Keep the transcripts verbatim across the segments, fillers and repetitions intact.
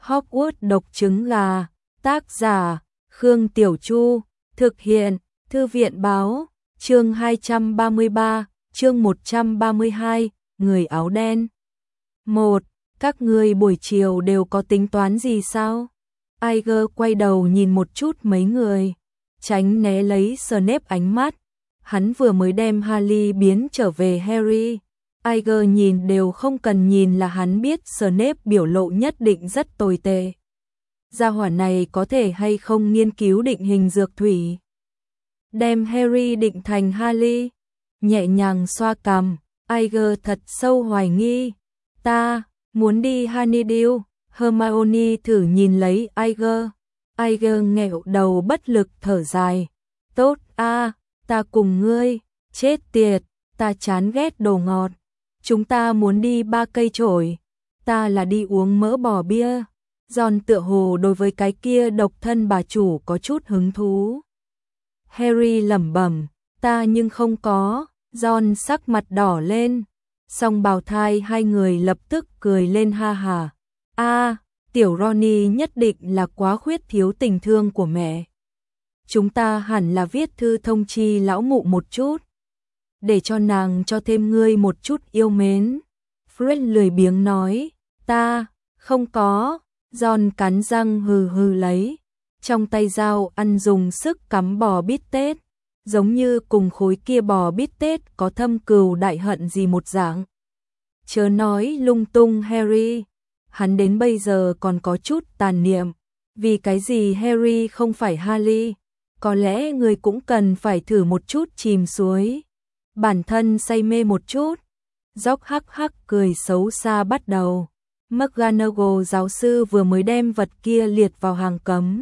Hogwarts độc trứng gà, tác giả Khương Tiểu Chu, thực hiện Thư viện báo, chương hai trăm ba mươi ba, chương một trăm ba mươi hai, người áo đen. một. Các ngươi buổi chiều đều có tính toán gì sao? Iger quay đầu nhìn một chút mấy người, tránh né lấy Snape ánh mắt. Hắn vừa mới đem Harry biến trở về Harry. Iger nhìn đều không cần nhìn là hắn biết Snape biểu lộ nhất định rất tồi tệ. Gia hỏa này có thể hay không nghiên cứu định hình dược thủy. Đem Harry định thành Harry. Nhẹ nhàng xoa cằm, Iger thật sâu hoài nghi. Ta muốn đi Honeydew. Hermione thử nhìn lấy Iger. Iger nghẹo đầu bất lực thở dài. Tốt a, ta cùng ngươi. Chết tiệt, ta chán ghét đồ ngọt. Chúng ta muốn đi ba cây chổi. Ta là đi uống mỡ bò bia. Ron tựa hồ đối với cái kia độc thân bà chủ có chút hứng thú. Harry lẩm bẩm, ta nhưng không có. Ron sắc mặt đỏ lên. Song bào thai hai người lập tức cười lên ha hà. A, tiểu Ronny nhất định là quá khuyết thiếu tình thương của mẹ. Chúng ta hẳn là viết thư thông chi lão mụ một chút, để cho nàng cho thêm ngươi một chút yêu mến. Fred lười biếng nói, ta không có. Ron cắn răng hừ hừ lấy, trong tay dao ăn dùng sức cắm bò bít tết, giống như cùng khối kia bò bít tết có thâm cừu đại hận gì một dạng. Chớ nói lung tung Harry, hắn đến bây giờ còn có chút tàn niệm, vì cái gì Harry không phải Harry, có lẽ người cũng cần phải thử một chút chìm suối, bản thân say mê một chút. Dốc hắc hắc cười xấu xa bắt đầu. McGonagall giáo sư vừa mới đem vật kia liệt vào hàng cấm.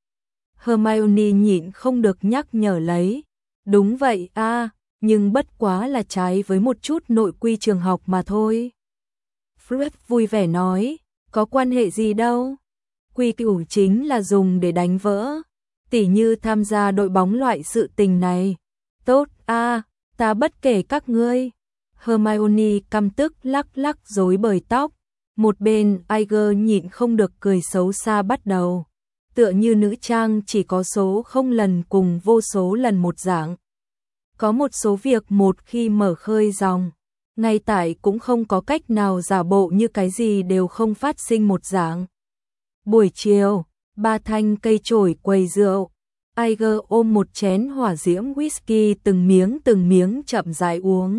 Hermione nhịn không được nhắc nhở lấy. Đúng vậy a, nhưng bất quá là trái với một chút nội quy trường học mà thôi. Fred vui vẻ nói, có quan hệ gì đâu. Quy củ chính là dùng để đánh vỡ, tỉ như tham gia đội bóng loại sự tình này. Tốt a, ta bất kể các ngươi. Hermione căm tức lắc lắc rối bời tóc. Một bên Iger nhịn không được cười xấu xa bắt đầu, tựa như nữ trang chỉ có số không lần cùng vô số lần một dạng. Có một số việc một khi mở khơi dòng, ngay tại cũng không có cách nào giả bộ như cái gì đều không phát sinh một dạng. Buổi chiều, ba thanh cây chổi quầy rượu, Iger ôm một chén hỏa diễm whisky từng miếng từng miếng chậm rãi uống.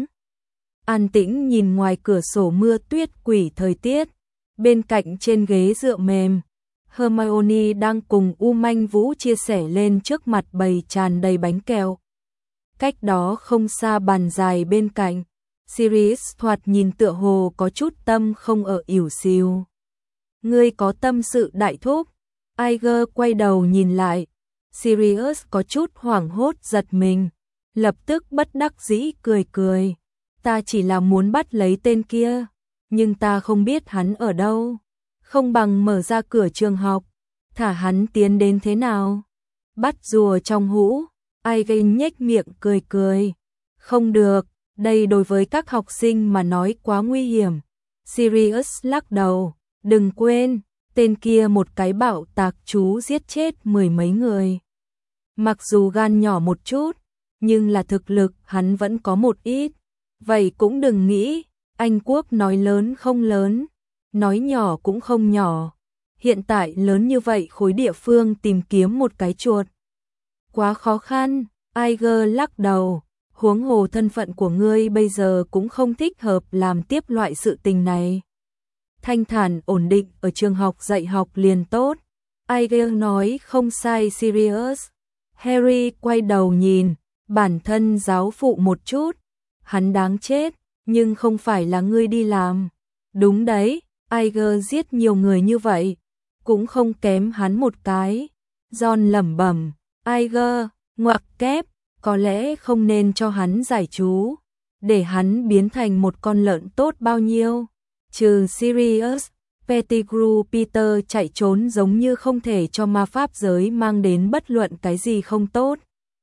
An tĩnh nhìn ngoài cửa sổ mưa tuyết quỷ thời tiết, bên cạnh trên ghế dựa mềm, Hermione đang cùng U Manh Vũ chia sẻ lên trước mặt bày tràn đầy bánh kẹo. Cách đó không xa bàn dài bên cạnh, Sirius thoạt nhìn tựa hồ có chút tâm không ở ỉu xìu. Ngươi có tâm sự đại thúc? Iger quay đầu nhìn lại, Sirius có chút hoảng hốt giật mình, lập tức bất đắc dĩ cười cười. Ta chỉ là muốn bắt lấy tên kia, nhưng ta không biết hắn ở đâu. Không bằng mở ra cửa trường học, thả hắn tiến đến thế nào? Bắt rùa trong hũ, Iger nhếch miệng cười cười. Không được, đây đối với các học sinh mà nói quá nguy hiểm. Sirius lắc đầu, đừng quên, tên kia một cái bạo tạc chú giết chết mười mấy người. Mặc dù gan nhỏ một chút, nhưng là thực lực hắn vẫn có một ít. Vậy cũng đừng nghĩ, Anh Quốc nói lớn không lớn, nói nhỏ cũng không nhỏ. Hiện tại lớn như vậy khối địa phương tìm kiếm một cái chuột quá khó khăn. Iger lắc đầu, huống hồ thân phận của ngươi bây giờ cũng không thích hợp làm tiếp loại sự tình này. Thanh thản ổn định ở trường học dạy học liền tốt. Iger nói không sai. Sirius. Harry quay đầu nhìn bản thân giáo phụ một chút. Hắn đáng chết, nhưng không phải là ngươi đi làm. Đúng đấy, Iger giết nhiều người như vậy, cũng không kém hắn một cái. Ron lẩm bẩm, Iger, ngoặc kép, có lẽ không nên cho hắn giải chú, để hắn biến thành một con lợn tốt bao nhiêu. Trừ Sirius, Pettigrew Peter chạy trốn giống như không thể cho ma pháp giới mang đến bất luận cái gì không tốt.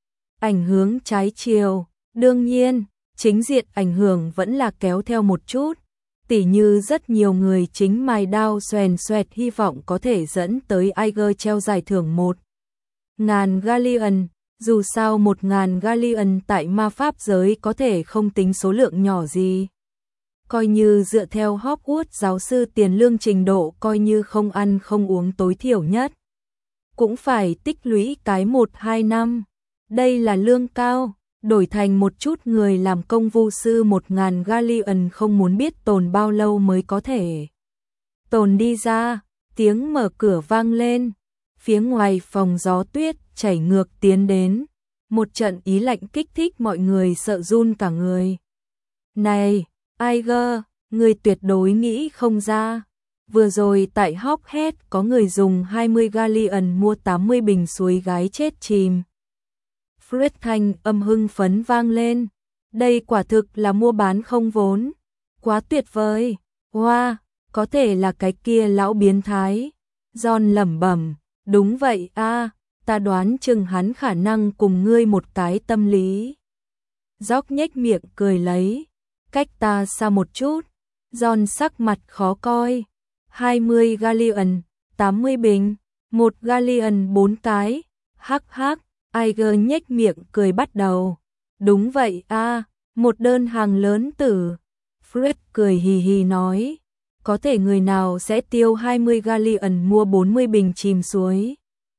Ảnh hưởng trái chiều, đương nhiên, chính diện ảnh hưởng vẫn là kéo theo một chút. Tỉ như rất nhiều người chính mài đao xoèn xoẹt hy vọng có thể dẫn tới Iger treo giải thưởng một ngàn galleon. Dù sao một ngàn galleon tại ma pháp giới có thể không tính số lượng nhỏ gì. Coi như dựa theo Hogwarts giáo sư tiền lương trình độ, coi như không ăn không uống tối thiểu nhất cũng phải tích lũy cái một hai năm. Đây là lương cao, đổi thành một chút người làm công vu sư một ngàn galleon không muốn biết tồn bao lâu mới có thể tồn đi ra. Tiếng mở cửa vang lên, phía ngoài phòng gió tuyết chảy ngược tiến đến, một trận ý lạnh kích thích mọi người sợ run cả người. Này, Iger, người tuyệt đối nghĩ không ra. Vừa rồi tại Hogshead có người dùng hai mươi galleon mua tám mươi bình suối gái chết chìm. Fred thanh âm hưng phấn vang lên. Đây quả thực là mua bán không vốn. Quá tuyệt vời. Wow, có thể là cái kia lão biến thái. John lẩm bẩm. Đúng vậy a, à, ta đoán chừng hắn khả năng cùng ngươi một cái tâm lý. George nhếch miệng cười lấy. Cách ta xa một chút. John sắc mặt khó coi. hai mươi galleon, tám mươi bình, một galleon bốn cái. Hắc hắc, Iger nhếch miệng cười bắt đầu. Đúng vậy a, à, một đơn hàng lớn tử. Fred cười hì hì nói. Có thể người nào sẽ tiêu hai mươi galleon mua bốn mươi bình chìm suối.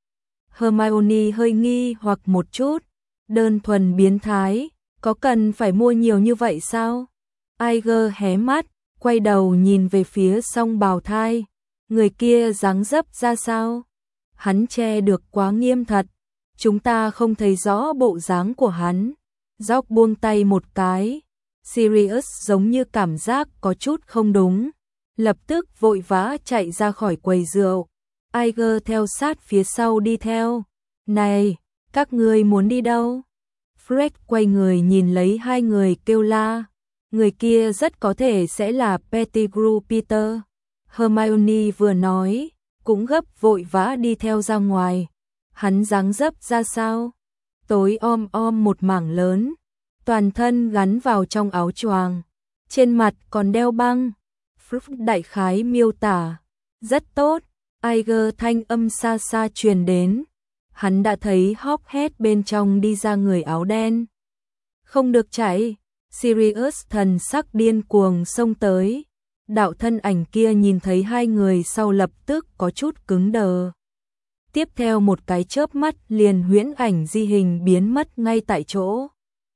Hermione hơi nghi hoặc một chút. Đơn thuần biến thái, có cần phải mua nhiều như vậy sao? Iger hé mắt, quay đầu nhìn về phía song bào thai. Người kia dáng dấp ra sao? Hắn che được quá nghiêm thật. Chúng ta không thấy rõ bộ dáng của hắn. George buông tay một cái. Sirius giống như cảm giác có chút không đúng. Lập tức vội vã chạy ra khỏi quầy rượu. Iger theo sát phía sau đi theo. Này, các ngươi muốn đi đâu? Fred quay người nhìn lấy hai người kêu la. Người kia rất có thể sẽ là Pettigrew Peter. Hermione vừa nói, cũng gấp vội vã đi theo ra ngoài. Hắn dáng dấp ra sao? Tối om om một mảng lớn, toàn thân gắn vào trong áo choàng, trên mặt còn đeo băng. Fred đại khái miêu tả, rất tốt. Iger thanh âm xa xa truyền đến. Hắn đã thấy Hogshead bên trong đi ra người áo đen. Không được chạy. Sirius thần sắc điên cuồng xông tới. Đạo thân ảnh kia nhìn thấy hai người sau lập tức có chút cứng đờ. Tiếp theo một cái chớp mắt liền huyễn ảnh di hình biến mất ngay tại chỗ.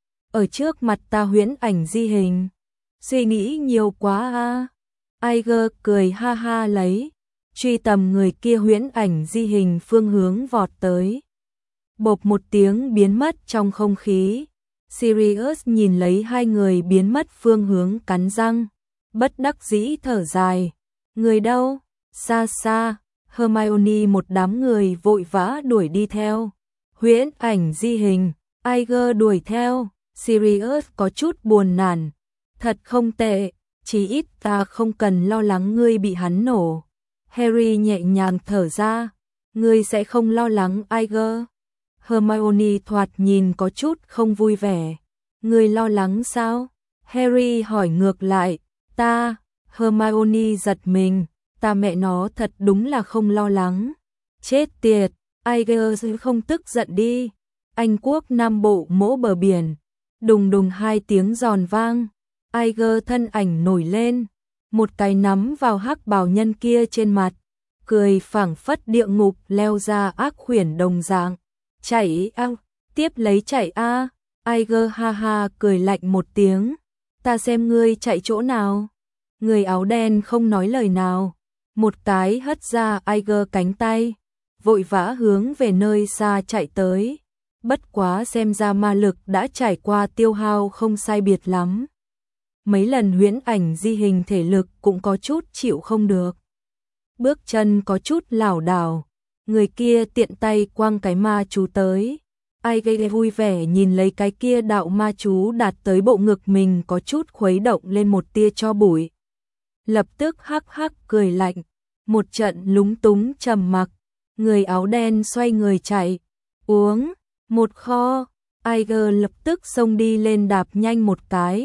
Ở trước mặt ta huyễn ảnh di hình. Suy nghĩ nhiều quá a. À. Iger cười ha ha lấy. Truy tầm người kia huyễn ảnh di hình phương hướng vọt tới. Bộp một tiếng biến mất trong không khí. Sirius nhìn lấy hai người biến mất phương hướng cắn răng. Bất đắc dĩ thở dài. Người đâu? Xa xa. Hermione một đám người vội vã đuổi đi theo. Huyễn ảnh di hình. Iger đuổi theo. Sirius có chút buồn nản. Thật không tệ. Chỉ ít ta không cần lo lắng ngươi bị hắn nổ. Harry nhẹ nhàng thở ra. Ngươi sẽ không lo lắng Iger. Hermione thoạt nhìn có chút không vui vẻ. Ngươi lo lắng sao? Harry hỏi ngược lại. Ta, Hermione giật mình. Ta mẹ nó thật đúng là không lo lắng. Chết tiệt, Iger không tức giận đi. Anh quốc Nam Bộ mỗ bờ biển. Đùng đùng hai tiếng giòn vang. Iger thân ảnh nổi lên. Một cái nắm vào hắc bào nhân kia trên mặt. Cười phảng phất địa ngục leo ra ác khuyển đồng dạng. Chạy a, tiếp lấy chạy a. Iger ha ha cười lạnh một tiếng. Ta xem ngươi chạy chỗ nào. Người áo đen không nói lời nào. Một cái hất ra Iger cánh tay. Vội vã hướng về nơi xa chạy tới. Bất quá xem ra ma lực đã trải qua tiêu hao không sai biệt lắm. Mấy lần huyễn ảnh di hình thể lực cũng có chút chịu không được. Bước chân có chút lảo đảo. Người kia tiện tay quăng cái ma chú tới. Iger vui vẻ nhìn lấy cái kia đạo ma chú đạt tới bộ ngực mình có chút khuấy động lên một tia cho bụi. Lập tức hắc hắc cười lạnh. Một trận lúng túng trầm mặc. Người áo đen xoay người chạy. Uống. Một kho. Iger lập tức xông đi lên đạp nhanh một cái.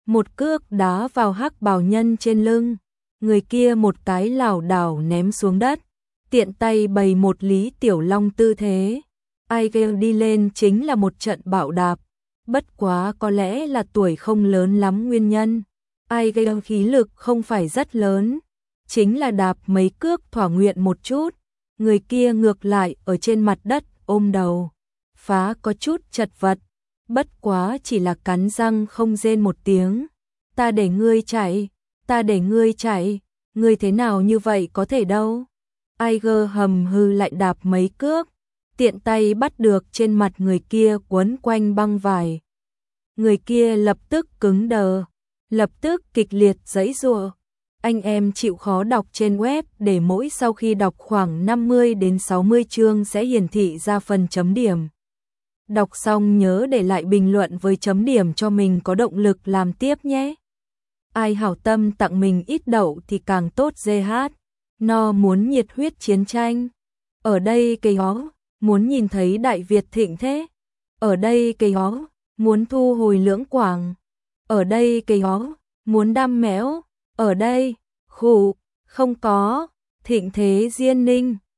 một cước đá vào hắc bào nhân trên lưng, người kia một cái lảo đảo ném xuống đất, tiện tay bày một Lý Tiểu Long tư thế. Ai kêu đi lên chính là một trận bạo đạp, bất quá có lẽ là tuổi không lớn lắm nguyên nhân. Ai kêu khí lực không phải rất lớn, chính là đạp mấy cước thỏa nguyện một chút, người kia ngược lại ở trên mặt đất ôm đầu, phá có chút chật vật, bất quá chỉ là cắn răng không rên một tiếng. Ta để ngươi chạy, ta để ngươi chạy, ngươi thế nào như vậy có thể đâu. Aiger hầm hư lại đạp mấy cước, tiện tay bắt được trên mặt người kia quấn quanh băng vải. Người kia lập tức cứng đờ, lập tức kịch liệt giãy giụa. Anh em chịu khó đọc trên web để mỗi sau khi đọc khoảng năm mươi đến sáu mươi chương sẽ hiển thị ra phần chấm điểm. Đọc xong nhớ để lại bình luận với chấm điểm cho mình có động lực làm tiếp nhé. Ai hảo tâm tặng mình ít đậu thì càng tốt giê hát. No muốn nhiệt huyết chiến tranh. Ở đây cây hó, muốn nhìn thấy Đại Việt thịnh thế. Ở đây cây hó, muốn thu hồi lưỡng quảng. Ở đây cây hó, muốn đam mẽo. Ở đây, khủ, không có, thịnh thế Diên Ninh.